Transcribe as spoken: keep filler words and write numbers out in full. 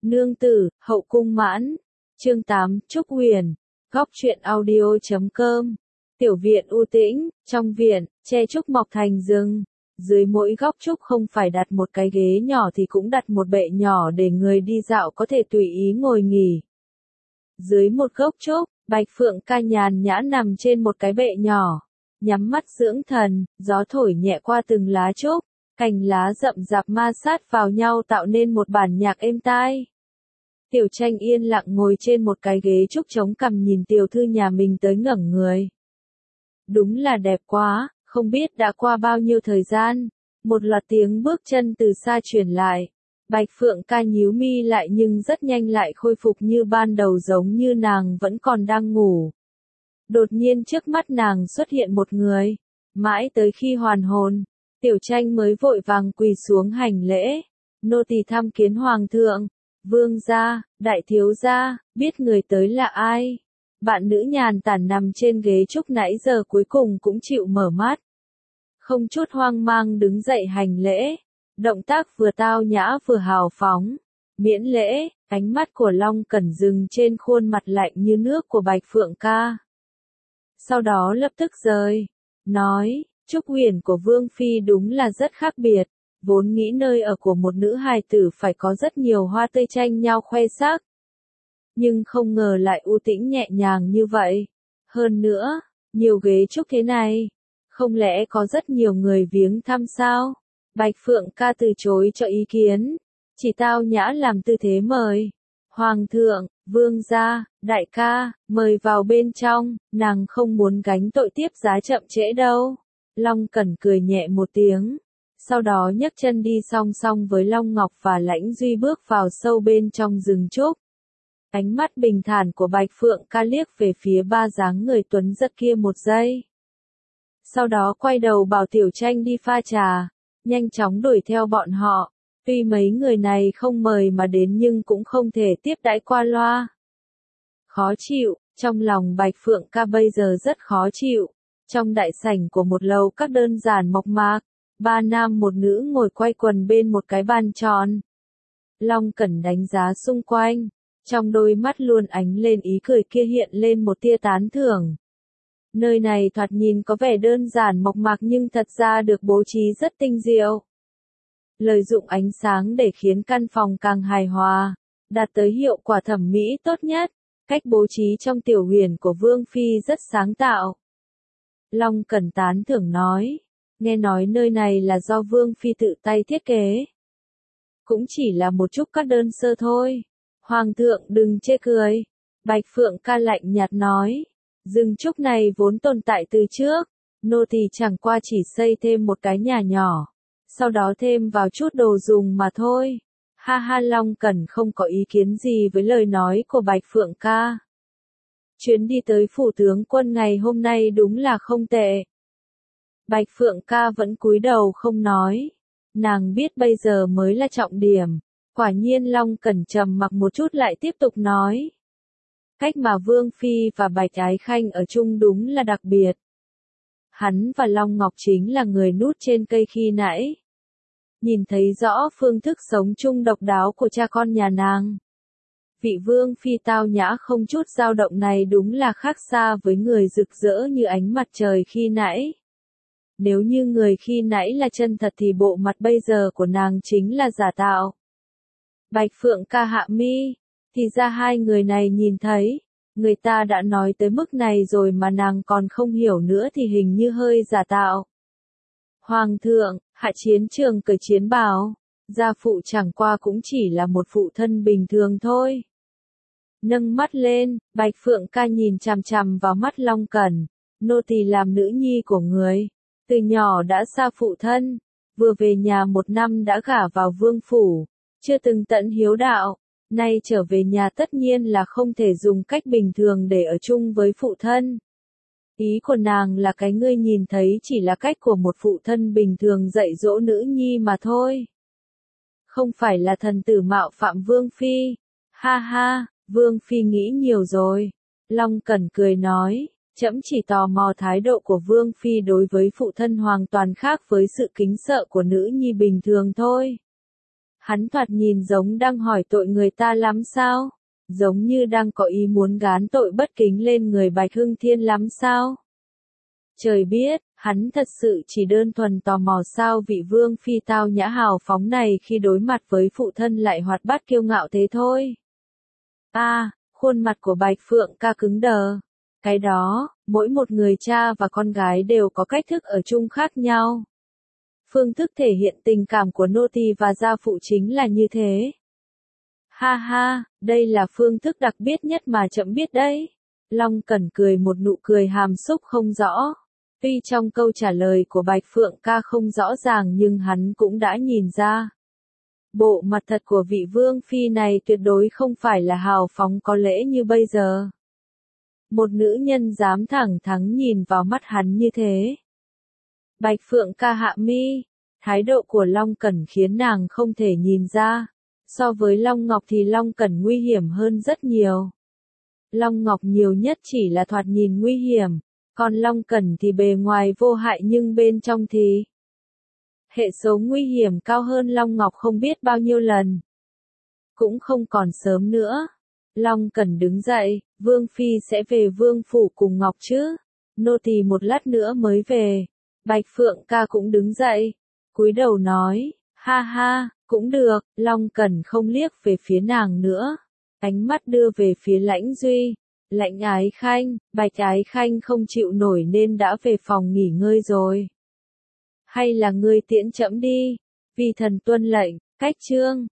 Nương tử, hậu cung mãn. Chương tám, Trúc Huyền. Góc truyện audio chấm com. Tiểu viện u tĩnh, trong viện, tre trúc mọc thành rừng. Dưới mỗi góc trúc không phải đặt một cái ghế nhỏ thì cũng đặt một bệ nhỏ để người đi dạo có thể tùy ý ngồi nghỉ. Dưới một gốc trúc, Bạch Phượng ca nhàn nhã nằm trên một cái bệ nhỏ, nhắm mắt dưỡng thần, gió thổi nhẹ qua từng lá trúc, cành lá rậm rạp ma sát vào nhau tạo nên một bản nhạc êm tai. Tiểu Tranh yên lặng ngồi trên một cái ghế trúc chống cằm nhìn tiểu thư nhà mình tới ngẩng người. Đúng là đẹp quá, không biết đã qua bao nhiêu thời gian, một loạt tiếng bước chân từ xa truyền lại. Bạch Phượng ca nhíu mi lại nhưng rất nhanh lại khôi phục như ban đầu giống như nàng vẫn còn đang ngủ. Đột nhiên trước mắt nàng xuất hiện một người, mãi tới khi hoàn hồn, Tiểu Tranh mới vội vàng quỳ xuống hành lễ. Nô tỳ tham kiến hoàng thượng, vương gia, đại thiếu gia, biết người tới là ai? Bạn nữ nhàn tản nằm trên ghế trúc nãy giờ cuối cùng cũng chịu mở mắt. Không chút hoang mang đứng dậy hành lễ, động tác vừa tao nhã vừa hào phóng. Miễn lễ, ánh mắt của Long Cẩn dừng trên khuôn mặt lạnh như nước của Bạch Phượng ca. Sau đó lập tức rời, nói, Trúc Huyền của Vương Phi đúng là rất khác biệt, vốn nghĩ nơi ở của một nữ hài tử phải có rất nhiều hoa tươi tranh nhau khoe sắc. Nhưng không ngờ lại u tĩnh nhẹ nhàng như vậy. Hơn nữa, nhiều ghế trúc thế này, không lẽ có rất nhiều người viếng thăm sao? Bạch Phượng ca từ chối cho ý kiến, chỉ tao nhã làm tư thế mời. Hoàng thượng, vương gia, đại ca, mời vào bên trong, nàng không muốn gánh tội tiếp giá chậm trễ đâu. Long Cẩn cười nhẹ một tiếng, sau đó nhấc chân đi song song với Long Ngọc và Lãnh Duy bước vào sâu bên trong rừng trúc. Ánh mắt bình thản của Bạch Phượng ca liếc về phía ba dáng người tuấn giật kia một giây. Sau đó quay đầu bảo Tiểu Tranh đi pha trà, nhanh chóng đuổi theo bọn họ. Tuy mấy người này không mời mà đến nhưng cũng không thể tiếp đãi qua loa. Khó chịu, trong lòng Bạch Phượng ca bây giờ rất khó chịu. Trong đại sảnh của một lầu các đơn giản mộc mạc, ba nam một nữ ngồi quay quần bên một cái bàn tròn. Long Cẩn đánh giá xung quanh, trong đôi mắt luôn ánh lên ý cười kia hiện lên một tia tán thưởng. Nơi này thoạt nhìn có vẻ đơn giản mộc mạc nhưng thật ra được bố trí rất tinh diệu. Lợi dụng ánh sáng để khiến căn phòng càng hài hòa, đạt tới hiệu quả thẩm mỹ tốt nhất. Cách bố trí trong tiểu huyền của Vương Phi rất sáng tạo. Long Cẩn tán thưởng nói, nghe nói nơi này là do Vương Phi tự tay thiết kế. Cũng chỉ là một chút các đơn sơ thôi. Hoàng thượng đừng chê cười. Bạch Phượng ca lạnh nhạt nói, rừng trúc này vốn tồn tại từ trước, nô tỳ chẳng qua chỉ xây thêm một cái nhà nhỏ, sau đó thêm vào chút đồ dùng mà thôi. Ha ha, Long Cẩn không có ý kiến gì với lời nói của Bạch Phượng ca. Chuyến đi tới phủ tướng quân ngày hôm nay đúng là không tệ. Bạch Phượng ca vẫn cúi đầu không nói. Nàng biết bây giờ mới là trọng điểm. Quả nhiên Long Cẩn trầm mặc một chút lại tiếp tục nói. Cách mà Vương Phi và Bạch Ái Khanh ở chung đúng là đặc biệt. Hắn và Long Ngọc chính là người nút trên cây khi nãy. Nhìn thấy rõ phương thức sống chung độc đáo của cha con nhà nàng. Vị Vương Phi tao nhã không chút dao động này đúng là khác xa với người rực rỡ như ánh mặt trời khi nãy. Nếu như người khi nãy là chân thật thì bộ mặt bây giờ của nàng chính là giả tạo. Bạch Phượng ca hạ mi, thì ra hai người này nhìn thấy, người ta đã nói tới mức này rồi mà nàng còn không hiểu nữa thì hình như hơi giả tạo. Hoàng thượng, Hạ Chiến Trường cởi chiến bào, gia phụ chẳng qua cũng chỉ là một phụ thân bình thường thôi. Nâng mắt lên, Bạch Phượng ca nhìn chằm chằm vào mắt Long Cẩn, nô tỳ làm nữ nhi của người, từ nhỏ đã xa phụ thân, vừa về nhà một năm đã gả vào vương phủ, chưa từng tận hiếu đạo, nay trở về nhà tất nhiên là không thể dùng cách bình thường để ở chung với phụ thân. Ý của nàng là cái ngươi nhìn thấy chỉ là cách của một phụ thân bình thường dạy dỗ nữ nhi mà thôi. Không phải là thần tử mạo phạm Vương Phi. Ha ha, Vương Phi nghĩ nhiều rồi. Long Cẩn cười nói, trẫm chỉ tò mò thái độ của Vương Phi đối với phụ thân hoàn toàn khác với sự kính sợ của nữ nhi bình thường thôi. Hắn thoạt nhìn giống đang hỏi tội người ta lắm sao? Giống như đang có ý muốn gán tội bất kính lên người Bạch Hưng Thiên lắm sao? Trời biết, hắn thật sự chỉ đơn thuần tò mò sao vị vương phi tao nhã hào phóng này khi đối mặt với phụ thân lại hoạt bát kiêu ngạo thế thôi. A, à, khuôn mặt của Bạch Phượng Ca cứng đờ. Cái đó, mỗi một người cha và con gái đều có cách thức ở chung khác nhau. Phương thức thể hiện tình cảm của nô tỳ và gia phụ chính là như thế. Ha ha, đây là phương thức đặc biệt nhất mà trẫm biết đấy. Long Cẩn cười một nụ cười hàm xúc không rõ. Tuy trong câu trả lời của Bạch Phượng Ca không rõ ràng nhưng hắn cũng đã nhìn ra. Bộ mặt thật của vị vương phi này tuyệt đối không phải là hào phóng có lễ như bây giờ. Một nữ nhân dám thẳng thắn nhìn vào mắt hắn như thế. Bạch Phượng Ca hạ mi, thái độ của Long Cẩn khiến nàng không thể nhìn ra. So với Long Ngọc thì Long Cẩn nguy hiểm hơn rất nhiều. Long Ngọc nhiều nhất chỉ là thoạt nhìn nguy hiểm, còn Long Cẩn thì bề ngoài vô hại nhưng bên trong thì hệ số nguy hiểm cao hơn Long Ngọc không biết bao nhiêu lần. Cũng không còn sớm nữa. Long Cẩn đứng dậy, Vương Phi sẽ về Vương Phủ cùng Ngọc chứ. Nô tỳ một lát nữa mới về. Bạch Phượng Ca cũng đứng dậy, cúi đầu nói, ha ha, cũng được. Long Cẩn không liếc về phía nàng nữa. Ánh mắt đưa về phía Lãnh Duy. Lãnh Ái Khanh, Bạch Ái Khanh không chịu nổi nên đã về phòng nghỉ ngơi rồi. Hay là ngươi tiễn trẫm đi, vì thần tuân lệnh, cách chương.